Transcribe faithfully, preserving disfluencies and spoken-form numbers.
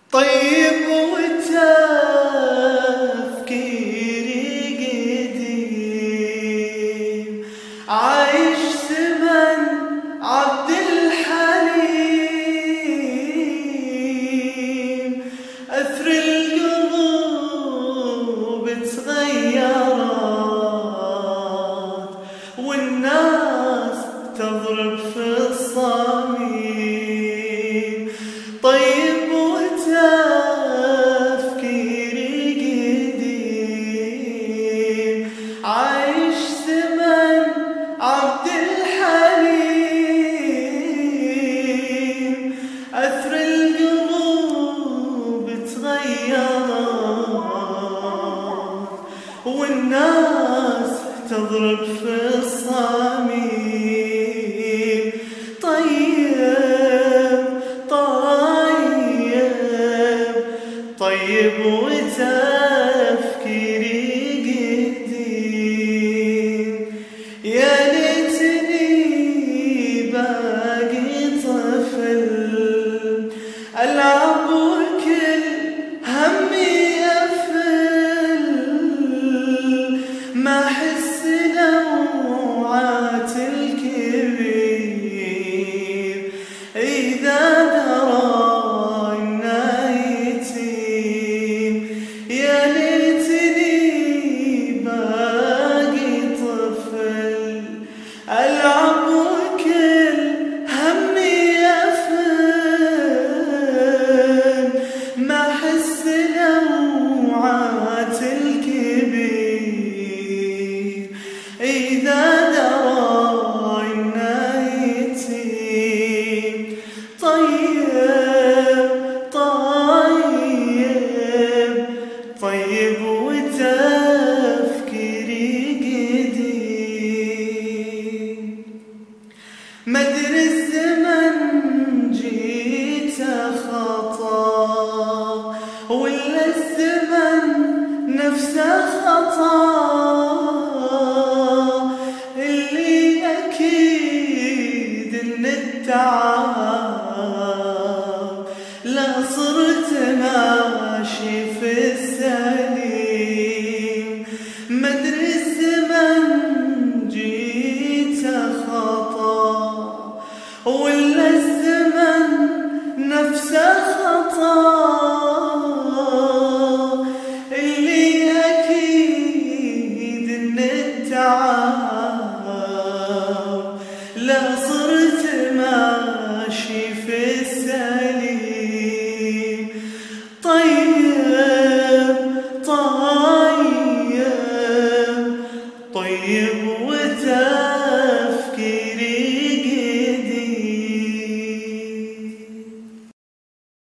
طيب وتفكيري قديم، عايش زمن عبد الحليم، أثر القلوب تغيرت والناس تضرب في الصميم. طيب وتفكيري قديم، عايش زمن عبد الحليم، أثر القلوب تغيرت والناس تضرب في الصميم. طيب طيب طيب وتفكيري قديم، يا ليتني باقي طفل، ألعب وكل همي أفل، ما أحس نوعات الكبير إذا درى إنه يتيم. يا ليتني باقي طفل، ألعب وكل همي أفل، ما أحس نوعات الكبير إذا درى إنه يتيم. طيب طيب طيب وتفكيري قديم، مدري الزمن جيت خطا ولا الزمن نفسه خطا، اللي أكيد إن التعب لا صرت ماشي في السليم. مدري الزمن جيت خطا ولا الزمن نفسه خطا، اللي أكيد إن التعب لا صرت ماشي في السليم. طيب طيب طيب